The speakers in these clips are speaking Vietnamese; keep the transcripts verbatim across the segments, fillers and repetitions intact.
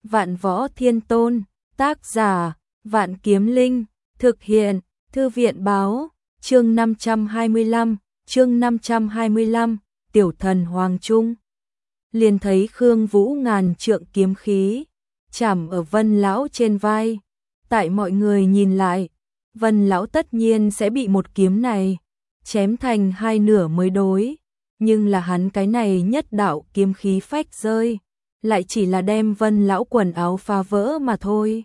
Vạn Võ Thiên Tôn, tác giả, Vạn Kiếm Linh, thực hiện, Thư viện báo, chương năm trăm hai mươi lăm, chương năm trăm hai mươi lăm, Tiểu Thần Hoàng Trung. Liền thấy Khương Vũ ngàn trượng kiếm khí, chạm ở Vân Lão trên vai. Tại mọi người nhìn lại, Vân Lão tất nhiên sẽ bị một kiếm này chém thành hai nửa mới đối. Nhưng là hắn cái này nhất đạo kiếm khí phách rơi, lại chỉ là đem Vân Lão quần áo phá vỡ mà thôi.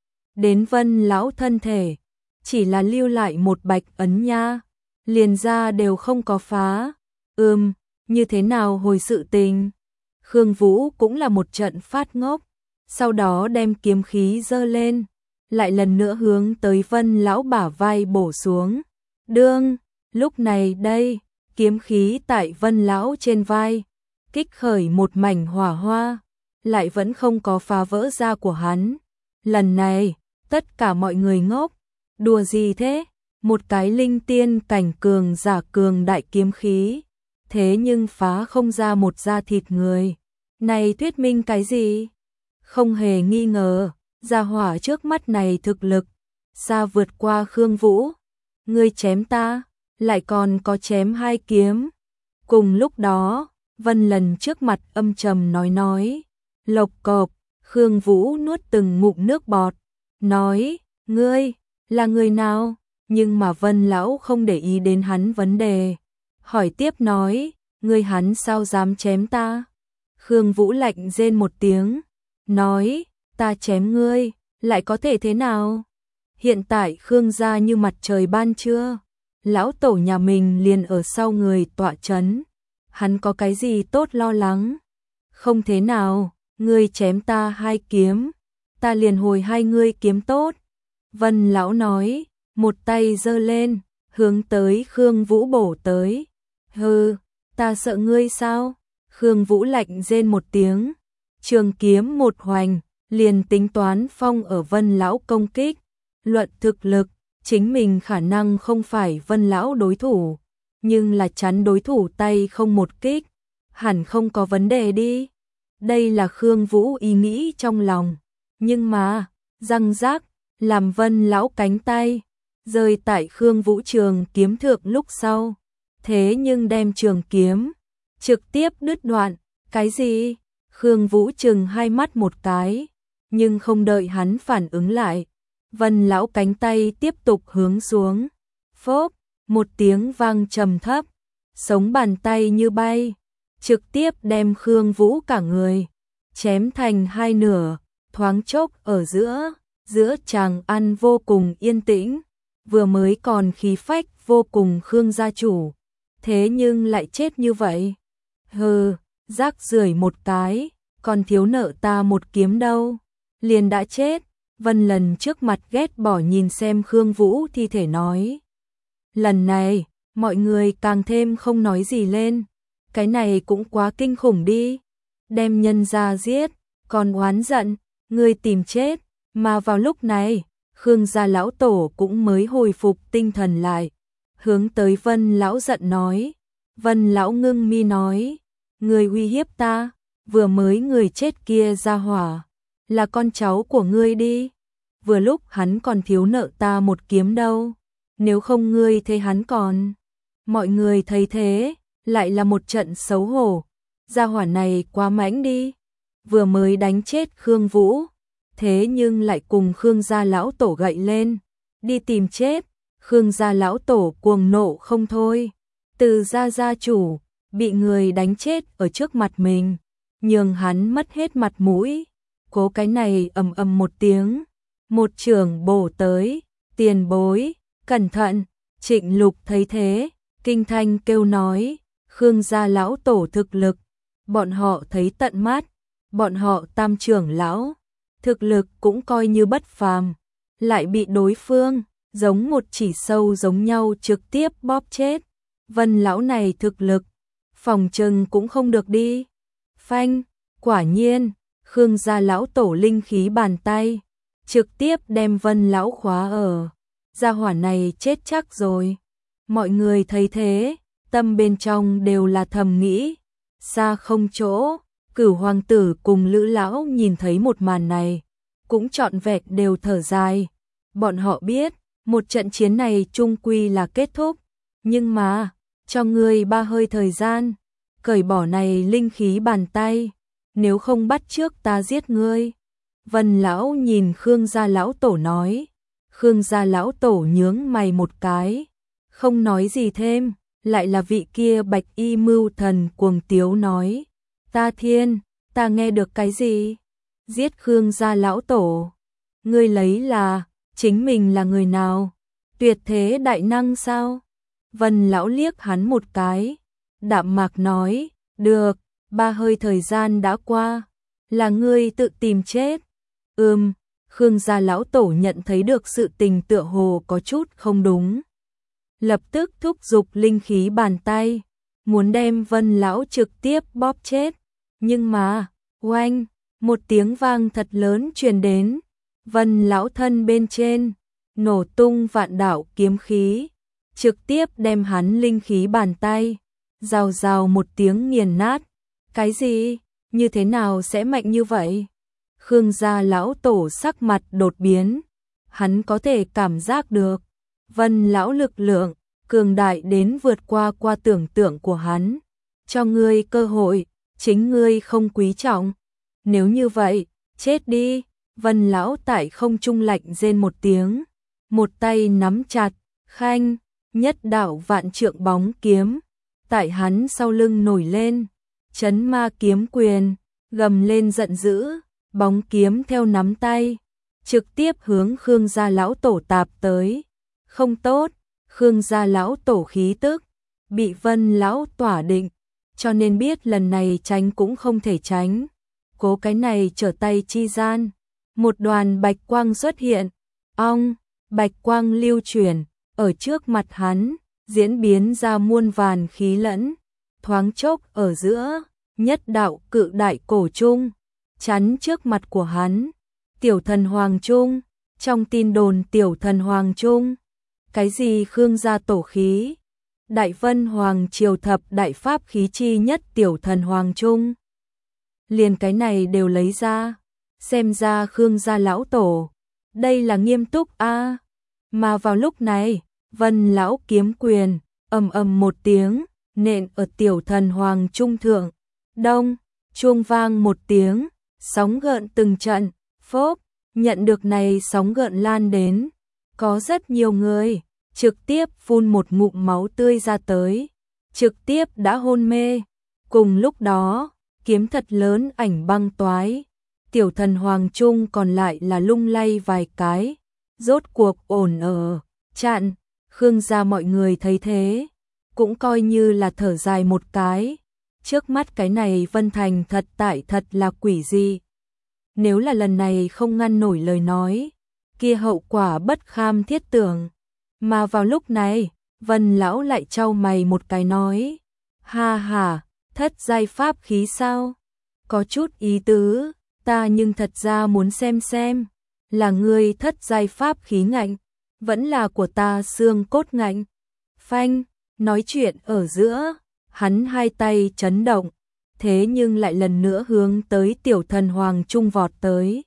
Đến Vân Lão thân thể, chỉ là lưu lại một bạch ấn nha, liền ra đều không có phá. Ừm, như thế nào hồi sự tình? Khương Vũ cũng là một trận phát ngốc, sau đó đem kiếm khí giơ lên, lại lần nữa hướng tới Vân Lão bả vai bổ xuống. Đương, lúc này đây, kiếm khí tại Vân Lão trên vai, kích khởi một mảnh hỏa hoa, lại vẫn không có phá vỡ da của hắn. Lần này, tất cả mọi người ngốc, đùa gì thế? Một cái linh tiên cảnh cường giả cường đại kiếm khí, thế nhưng phá không ra một da thịt người. Này thuyết minh cái gì? Không hề nghi ngờ, gia hỏa trước mắt này thực lực xa vượt qua Khương Vũ. Ngươi chém ta, lại còn có chém hai kiếm. Cùng lúc đó, Vân Lần trước mặt âm trầm nói nói, lộc cộc. Khương Vũ nuốt từng ngụm nước bọt, nói, ngươi, là người nào? Nhưng mà Vân Lão không để ý đến hắn vấn đề, hỏi tiếp nói, ngươi hắn sao dám chém ta? Khương Vũ lạnh rên một tiếng, nói, ta chém ngươi, lại có thể thế nào? Hiện tại Khương gia như mặt trời ban trưa, lão tổ nhà mình liền ở sau người tọa chấn, hắn có cái gì tốt lo lắng? Không thế nào, ngươi chém ta hai kiếm, ta liền hồi hai ngươi kiếm tốt. Vân Lão nói, một tay giơ lên, hướng tới Khương Vũ bổ tới. Hừ, ta sợ ngươi sao? Khương Vũ lạnh rên một tiếng, trường kiếm một hoành, liền tính toán phong ở Vân Lão công kích. Luận thực lực, chính mình khả năng không phải Vân Lão đối thủ, nhưng là chắn đối thủ tay không một kích, hẳn không có vấn đề đi. Đây là Khương Vũ ý nghĩ trong lòng, nhưng mà, răng rác, làm Vân Lão cánh tay rơi tại Khương Vũ trường kiếm thượng lúc sau, thế nhưng đem trường kiếm trực tiếp đứt đoạn. Cái gì? Khương Vũ chừng hai mắt một cái, nhưng không đợi hắn phản ứng lại, Vân Lão cánh tay tiếp tục hướng xuống. Phốp, một tiếng vang trầm thấp, sống bàn tay như bay, trực tiếp đem Khương Vũ cả người chém thành hai nửa. Thoáng chốc ở giữa, giữa chàng ăn vô cùng yên tĩnh, vừa mới còn khí phách vô cùng Khương gia chủ, thế nhưng lại chết như vậy. Hừ, rác rưởi một cái, còn thiếu nợ ta một kiếm đâu, liền đã chết. Vân Lần trước mặt ghét bỏ nhìn xem Khương Vũ thi thể nói. Lần này, mọi người càng thêm không nói gì lên, cái này cũng quá kinh khủng đi, đem nhân ra giết, còn oán giận, ngươi tìm chết. Mà vào lúc này, Khương gia lão tổ cũng mới hồi phục tinh thần lại, hướng tới Vân Lão giận nói. Vân Lão ngưng mi nói, ngươi uy hiếp ta, vừa mới người chết kia ra hỏa, là con cháu của ngươi đi, vừa lúc hắn còn thiếu nợ ta một kiếm đâu, nếu không ngươi thấy hắn còn. Mọi người thấy thế, lại là một trận xấu hổ, gia hỏa này quá mãnh đi, vừa mới đánh chết Khương Vũ, thế nhưng lại cùng Khương gia lão tổ gậy lên, đi tìm chết. Khương gia lão tổ cuồng nộ không thôi, từ gia gia chủ bị người đánh chết ở trước mặt mình, nhường hắn mất hết mặt mũi. Cố cái này ầm ầm một tiếng, một chưởng bổ tới. Tiền bối, cẩn thận. Trịnh Lục thấy thế, kinh thanh kêu nói, Khương gia lão tổ thực lực, bọn họ thấy tận mắt, bọn họ tam trưởng lão thực lực cũng coi như bất phàm, lại bị đối phương giống một chỉ sâu giống nhau trực tiếp bóp chết. Vân Lão này thực lực, phòng trừng cũng không được đi. Phanh, quả nhiên, Khương gia lão tổ linh khí bàn tay trực tiếp đem Vân Lão khóa ở. Gia hỏa này chết chắc rồi. Mọi người thấy thế, tâm bên trong đều là thầm nghĩ, xa không chỗ, Cửu hoàng tử cùng Lữ lão nhìn thấy một màn này, cũng trọn vẹn đều thở dài. Bọn họ biết, một trận chiến này chung quy là kết thúc, nhưng mà, cho ngươi ba hơi thời gian, cởi bỏ này linh khí bàn tay, nếu không bắt trước ta giết ngươi. Vân lão nhìn Khương gia lão tổ nói. Khương gia lão tổ nhướng mày một cái, không nói gì thêm, lại là vị kia bạch y mưu thần cuồng tiếu nói. Ta thiên, ta nghe được cái gì? Giết Khương gia lão tổ. Ngươi lấy là, chính mình là người nào? Tuyệt thế đại năng sao? Vân lão liếc hắn một cái, đạm mạc nói, được, ba hơi thời gian đã qua, là ngươi tự tìm chết. Ừm, Khương gia lão tổ nhận thấy được sự tình tựa hồ có chút không đúng. Lập tức thúc giục linh khí bàn tay, muốn đem Vân lão trực tiếp bóp chết. Nhưng mà, oanh, một tiếng vang thật lớn truyền đến, Vân lão thân bên trên, nổ tung vạn đạo kiếm khí, trực tiếp đem hắn linh khí bàn tay, rào rào một tiếng nghiền nát. Cái gì? Như thế nào sẽ mạnh như vậy? Khương gia lão tổ sắc mặt đột biến, hắn có thể cảm giác được, Vân lão lực lượng, cường đại đến vượt qua qua tưởng tượng của hắn. Cho ngươi cơ hội, chính ngươi không quý trọng. Nếu như vậy, chết đi. Vân lão tại không trung lạnh rên một tiếng, một tay nắm chặt, khanh, nhất đạo vạn trượng bóng kiếm, tại hắn sau lưng nổi lên, chấn ma kiếm quyền, gầm lên giận dữ, bóng kiếm theo nắm tay, trực tiếp hướng Khương gia lão tổ tạp tới. Không tốt, Khương gia lão tổ khí tức, bị Vân lão tỏa định, cho nên biết lần này tránh cũng không thể tránh. Cố cái này trở tay chi gian, một đoàn bạch quang xuất hiện, ong, bạch quang lưu chuyển, ở trước mặt hắn, diễn biến ra muôn vàn khí lẫn, thoáng chốc ở giữa, nhất đạo cự đại cổ trung, chắn trước mặt của hắn. Tiểu thần hoàng trung, trong tin đồn tiểu thần hoàng trung, cái gì Khương gia tổ khí, Đại Vân Hoàng triều thập đại pháp khí chi nhất tiểu thần hoàng trung. Liền cái này đều lấy ra, xem ra Khương gia lão tổ, đây là nghiêm túc a. À. Mà vào lúc này, Vân lão kiếm quyền, ầm ầm một tiếng, nện ở tiểu thần hoàng trung thượng. Đông, chuông vang một tiếng, sóng gợn từng trận, phốp, nhận được này sóng gợn lan đến, có rất nhiều người trực tiếp phun một ngụm máu tươi ra tới, trực tiếp đã hôn mê. Cùng lúc đó, kiếm thật lớn ảnh băng toái, tiểu thần hoàng trung còn lại là lung lay vài cái, rốt cuộc ổn ở, chặn. Khương gia mọi người thấy thế, cũng coi như là thở dài một cái, trước mắt cái này Vân Thành thật tại thật là quỷ dị. Nếu là lần này không ngăn nổi lời nói, kia hậu quả bất kham thiết tưởng. Mà vào lúc này, Vân lão lại trao mày một cái nói, ha ha, thất giai pháp khí sao? Có chút ý tứ, ta nhưng thật ra muốn xem xem, là ngươi thất giai pháp khí ngạnh, vẫn là của ta xương cốt ngạnh. Phanh, nói chuyện ở giữa, hắn hai tay chấn động, thế nhưng lại lần nữa hướng tới tiểu thần hoàng trung vọt tới.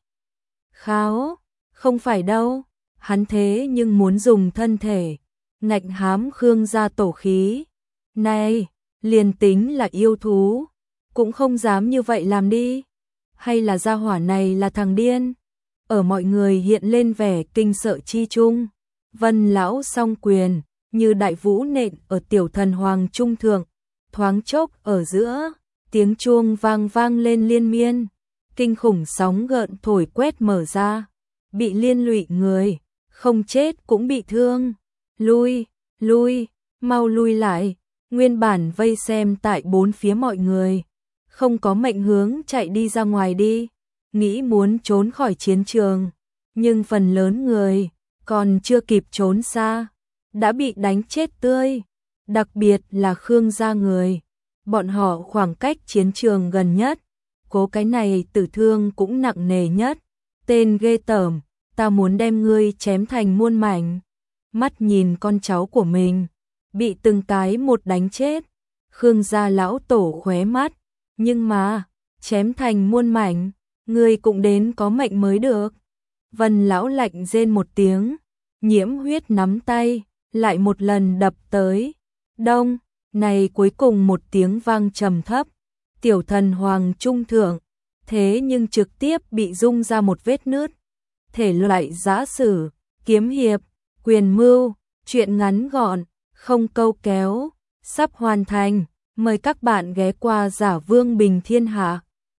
Kháo, không phải đâu, hắn thế nhưng muốn dùng thân thể, ngạnh hám Khương gia tổ khí. Này, liền tính là yêu thú, cũng không dám như vậy làm đi. Hay là gia hỏa này là thằng điên? Ở mọi người hiện lên vẻ kinh sợ chi chung, Vân lão song quyền, như đại vũ nện ở tiểu thần hoàng trung thượng, thoáng chốc ở giữa, tiếng chuông vang vang lên liên miên, kinh khủng sóng gợn thổi quét mở ra, bị liên lụy người, không chết cũng bị thương. Lui, lui, mau lui lại, nguyên bản vây xem tại bốn phía mọi người, không có mệnh hướng chạy đi ra ngoài đi, nghĩ muốn trốn khỏi chiến trường, nhưng phần lớn người còn chưa kịp trốn xa, đã bị đánh chết tươi, đặc biệt là Khương gia người, bọn họ khoảng cách chiến trường gần nhất, cố cái này tử thương cũng nặng nề nhất. Tên ghê tởm, ta muốn đem ngươi chém thành muôn mảnh. Mắt nhìn con cháu của mình bị từng cái một đánh chết, Khương gia lão tổ khóe mắt, nhưng mà chém thành muôn mảnh, người cũng đến có mệnh mới được. Vân lão lạnh rên một tiếng, Nhiễm Huyết nắm tay, lại một lần đập tới. Đông, này cuối cùng một tiếng vang trầm thấp, tiểu thần hoàng trung thượng, thế nhưng trực tiếp bị rung ra một vết nứt. Thể loại giã sử, kiếm hiệp, quyền mưu, truyện ngắn gọn, không câu kéo, sắp hoàn thành. Mời các bạn ghé qua Giả Vương Bình Thiên Hạ.